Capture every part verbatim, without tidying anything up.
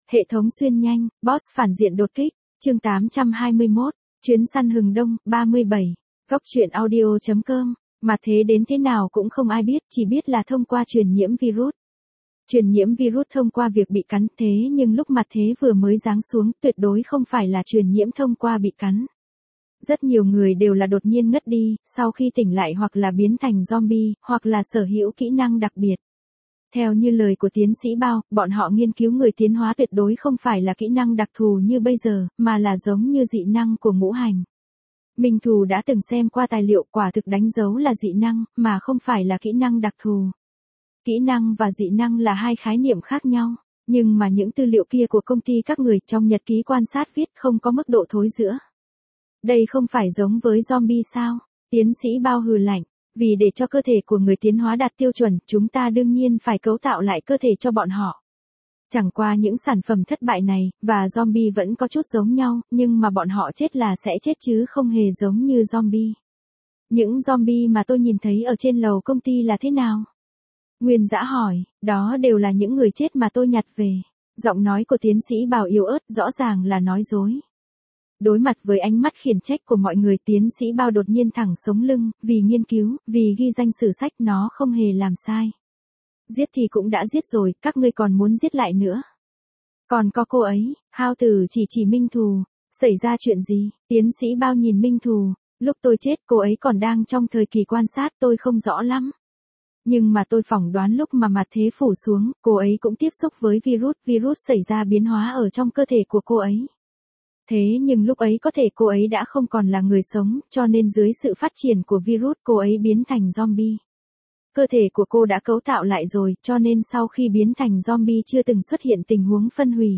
Hệ thống xuyên nhanh, boss phản diện đột kích, chương tám trăm hai mươi mốt, chuyến săn hừng đông, ba mươi bảy, góc truyện audio.com, mà thế đến thế nào cũng không ai biết, chỉ biết là thông qua truyền nhiễm virus. Truyền nhiễm virus thông qua việc bị cắn, thế nhưng lúc mặt thế vừa mới giáng xuống, tuyệt đối không phải là truyền nhiễm thông qua bị cắn. Rất nhiều người đều là đột nhiên ngất đi, sau khi tỉnh lại hoặc là biến thành zombie, hoặc là sở hữu kỹ năng đặc biệt. Theo như lời của tiến sĩ Bao, bọn họ nghiên cứu người tiến hóa tuyệt đối không phải là kỹ năng đặc thù như bây giờ, mà là giống như dị năng của ngũ hành. Minh Thù đã từng xem qua tài liệu, quả thực đánh dấu là dị năng, mà không phải là kỹ năng đặc thù. Kỹ năng và dị năng là hai khái niệm khác nhau, nhưng mà những tư liệu kia của công ty các người trong nhật ký quan sát viết không có mức độ thối giữa. Đây không phải giống với zombie sao? Tiến sĩ Bao hừ lạnh. Vì để cho cơ thể của người tiến hóa đạt tiêu chuẩn, chúng ta đương nhiên phải cấu tạo lại cơ thể cho bọn họ. Chẳng qua những sản phẩm thất bại này, và zombie vẫn có chút giống nhau, nhưng mà bọn họ chết là sẽ chết chứ không hề giống như zombie. Những zombie mà tôi nhìn thấy ở trên lầu công ty là thế nào? Nguyên Dã hỏi, đó đều là những người chết mà tôi nhặt về. Giọng nói của tiến sĩ Bảo yếu ớt, rõ ràng là nói dối. Đối mặt với ánh mắt khiển trách của mọi người, tiến sĩ Bao đột nhiên thẳng sống lưng, vì nghiên cứu, vì ghi danh sử sách, nó không hề làm sai. Giết thì cũng đã giết rồi, các ngươi còn muốn giết lại nữa. Còn có cô ấy, Hao Tử chỉ chỉ Minh Thù, xảy ra chuyện gì? Tiến sĩ Bao nhìn Minh Thù, lúc tôi chết cô ấy còn đang trong thời kỳ quan sát, tôi không rõ lắm. Nhưng mà tôi phỏng đoán lúc mà mặt thế phủ xuống, cô ấy cũng tiếp xúc với virus, virus xảy ra biến hóa ở trong cơ thể của cô ấy. Thế nhưng lúc ấy có thể cô ấy đã không còn là người sống, cho nên dưới sự phát triển của virus cô ấy biến thành zombie. Cơ thể của cô đã cấu tạo lại rồi, cho nên sau khi biến thành zombie chưa từng xuất hiện tình huống phân hủy.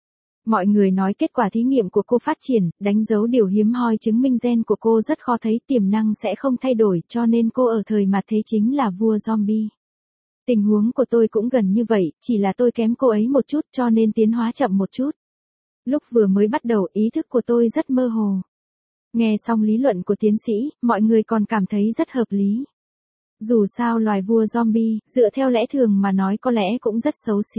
Mọi người nói kết quả thí nghiệm của cô phát triển, đánh dấu điều hiếm hoi, chứng minh gen của cô rất khó thấy, tiềm năng sẽ không thay đổi, cho nên cô ở thời mặt thế chính là vua zombie. Tình huống của tôi cũng gần như vậy, chỉ là tôi kém cô ấy một chút cho nên tiến hóa chậm một chút. Lúc vừa mới bắt đầu, ý thức của tôi rất mơ hồ. Nghe xong lý luận của tiến sĩ, mọi người còn cảm thấy rất hợp lý. Dù sao loài vua zombie, dựa theo lẽ thường mà nói có lẽ cũng rất xấu xí.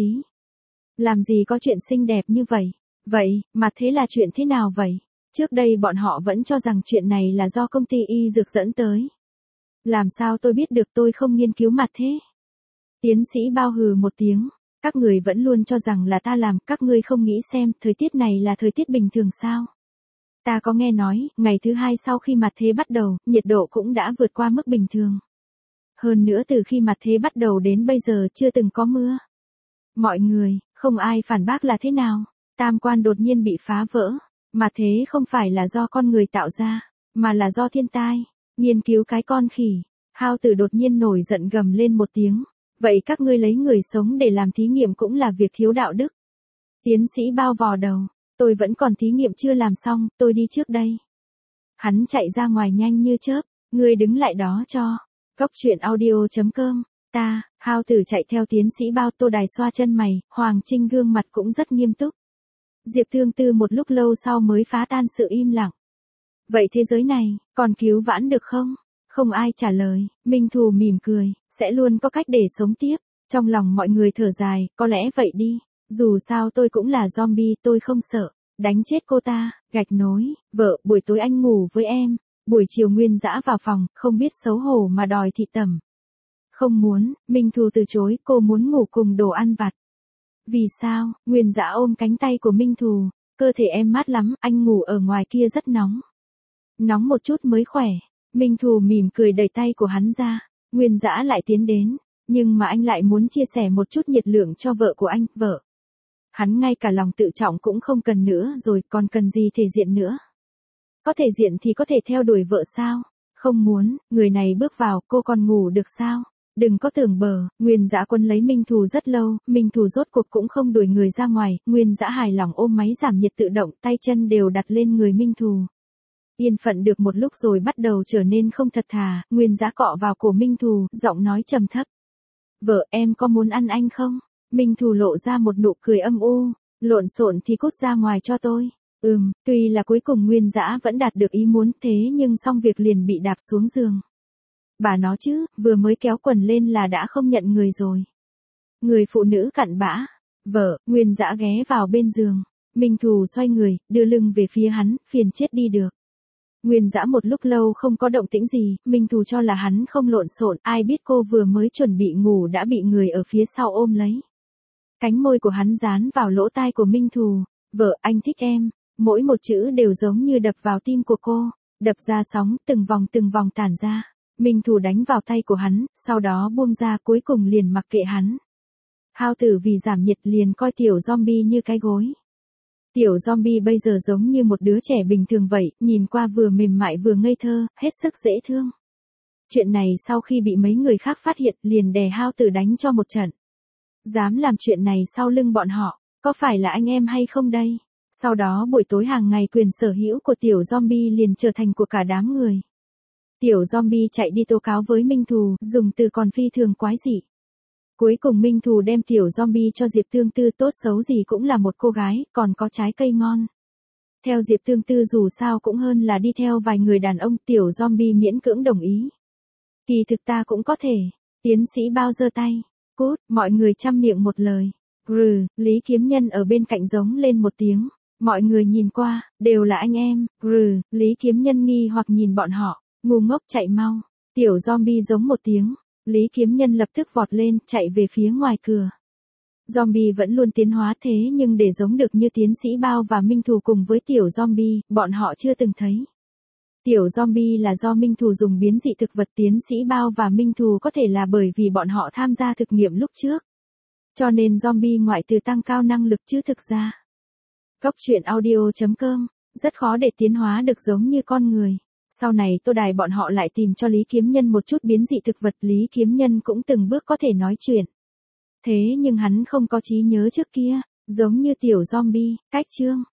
Làm gì có chuyện xinh đẹp như vậy? Vậy, mà thế là chuyện thế nào vậy? Trước đây bọn họ vẫn cho rằng chuyện này là do công ty y dược dẫn tới. Làm sao tôi biết được, tôi không nghiên cứu mặt thế? Tiến sĩ Bao hừ một tiếng. Các người vẫn luôn cho rằng là ta làm, các ngươi không nghĩ xem, thời tiết này là thời tiết bình thường sao? Ta có nghe nói, ngày thứ hai sau khi mặt thế bắt đầu, nhiệt độ cũng đã vượt qua mức bình thường. Hơn nữa từ khi mặt thế bắt đầu đến bây giờ chưa từng có mưa. Mọi người, không ai phản bác là thế nào? Tam quan đột nhiên bị phá vỡ. Mặt thế không phải là do con người tạo ra, mà là do thiên tai. Nghiên cứu cái con khỉ. Hao Tử đột nhiên nổi giận gầm lên một tiếng. Vậy các ngươi lấy người sống để làm thí nghiệm cũng là việc thiếu đạo đức. Tiến sĩ Bao vò đầu, tôi vẫn còn thí nghiệm chưa làm xong, tôi đi trước đây. Hắn chạy ra ngoài nhanh như chớp, ngươi đứng lại đó cho. Góc truyện audio.com, ta, Hao Tử chạy theo tiến sĩ Bao. Tô Đài xoa chân mày, Hoàng Trinh gương mặt cũng rất nghiêm túc. Diệp Thương Tư một lúc lâu sau mới phá tan sự im lặng. Vậy thế giới này, còn cứu vãn được không? Không ai trả lời, Minh Thù mỉm cười, sẽ luôn có cách để sống tiếp. Trong lòng mọi người thở dài, có lẽ vậy đi. Dù sao tôi cũng là zombie, tôi không sợ. Đánh chết cô ta, gạch nối, vợ, buổi tối anh ngủ với em. Buổi chiều Nguyên Dã vào phòng, không biết xấu hổ mà đòi thị tẩm. Không muốn, Minh Thù từ chối, cô muốn ngủ cùng đồ ăn vặt. Vì sao? Nguyên Dã ôm cánh tay của Minh Thù, cơ thể em mát lắm, anh ngủ ở ngoài kia rất nóng. Nóng một chút mới khỏe. Minh Thù mỉm cười đẩy tay của hắn ra, Nguyên Dã lại tiến đến, nhưng mà anh lại muốn chia sẻ một chút nhiệt lượng cho vợ của anh, vợ. Hắn ngay cả lòng tự trọng cũng không cần nữa rồi, còn cần gì thể diện nữa. Có thể diện thì có thể theo đuổi vợ sao? Không muốn, người này bước vào, cô còn ngủ được sao? Đừng có tưởng bờ, Nguyên Dã quân lấy Minh Thù rất lâu, Minh Thù rốt cuộc cũng không đuổi người ra ngoài, Nguyên Dã hài lòng ôm máy giảm nhiệt tự động, tay chân đều đặt lên người Minh Thù. Yên phận được một lúc rồi bắt đầu trở nên không thật thà, Nguyên Dã cọ vào cổ Minh Thù, giọng nói trầm thấp. Vợ, em có muốn ăn anh không? Minh Thù lộ ra một nụ cười âm u, lộn xộn thì cút ra ngoài cho tôi. Ừm, tuy là cuối cùng Nguyên Dã vẫn đạt được ý muốn, thế nhưng xong việc liền bị đạp xuống giường. Bà nó chứ, vừa mới kéo quần lên là đã không nhận người rồi. Người phụ nữ cặn bã. Vợ, Nguyên Dã ghé vào bên giường. Minh Thù xoay người, đưa lưng về phía hắn, phiền chết đi được. Nguyên Dã một lúc lâu không có động tĩnh gì, Minh Thù cho là hắn không lộn xộn, ai biết cô vừa mới chuẩn bị ngủ đã bị người ở phía sau ôm lấy. Cánh môi của hắn dán vào lỗ tai của Minh Thù. Vợ, anh thích em. Mỗi một chữ đều giống như đập vào tim của cô. Đập ra sóng, từng vòng từng vòng tản ra. Minh Thù đánh vào tay của hắn, sau đó buông ra, cuối cùng liền mặc kệ hắn. Hao Tử vì giảm nhiệt liền coi tiểu zombie như cái gối. Tiểu zombie bây giờ giống như một đứa trẻ bình thường vậy, nhìn qua vừa mềm mại vừa ngây thơ, hết sức dễ thương. Chuyện này sau khi bị mấy người khác phát hiện liền đè Hao Tử đánh cho một trận. Dám làm chuyện này sau lưng bọn họ, có phải là anh em hay không đây? Sau đó buổi tối hàng ngày quyền sở hữu của tiểu zombie liền trở thành của cả đám người. Tiểu zombie chạy đi tố cáo với Minh Thù, dùng từ còn phi thường quái dị. Cuối cùng Minh Thù đem tiểu zombie cho Diệp Tương Tư, tốt xấu gì cũng là một cô gái, còn có trái cây ngon. Theo Diệp Tương Tư dù sao cũng hơn là đi theo vài người đàn ông, tiểu zombie miễn cưỡng đồng ý. Kỳ thực ta cũng có thể. Tiến sĩ bao giơ tay. Cút, mọi người chăm miệng một lời. Grừ, Lý Kiếm Nhân ở bên cạnh giống lên một tiếng. Mọi người nhìn qua, đều là anh em. Grừ, Lý Kiếm Nhân nghi hoặc nhìn bọn họ. Ngu ngốc chạy mau. Tiểu zombie giống một tiếng. Lý Kiếm Nhân lập tức vọt lên, chạy về phía ngoài cửa. Zombie vẫn luôn tiến hóa thế nhưng để giống được như tiến sĩ Bao và Minh Thù cùng với tiểu zombie, bọn họ chưa từng thấy. Tiểu zombie là do Minh Thù dùng biến dị thực vật, tiến sĩ Bao và Minh Thù có thể là bởi vì bọn họ tham gia thực nghiệm lúc trước. Cho nên zombie ngoại trừ tăng cao năng lực chứ thực ra. Góc truyện audio chấm com, rất khó để tiến hóa được giống như con người. Sau này Tô Đài bọn họ lại tìm cho Lý Kiếm Nhân một chút biến dị thực vật, Lý Kiếm Nhân cũng từng bước có thể nói chuyện. Thế nhưng hắn không có trí nhớ trước kia, giống như tiểu zombie. Cách chương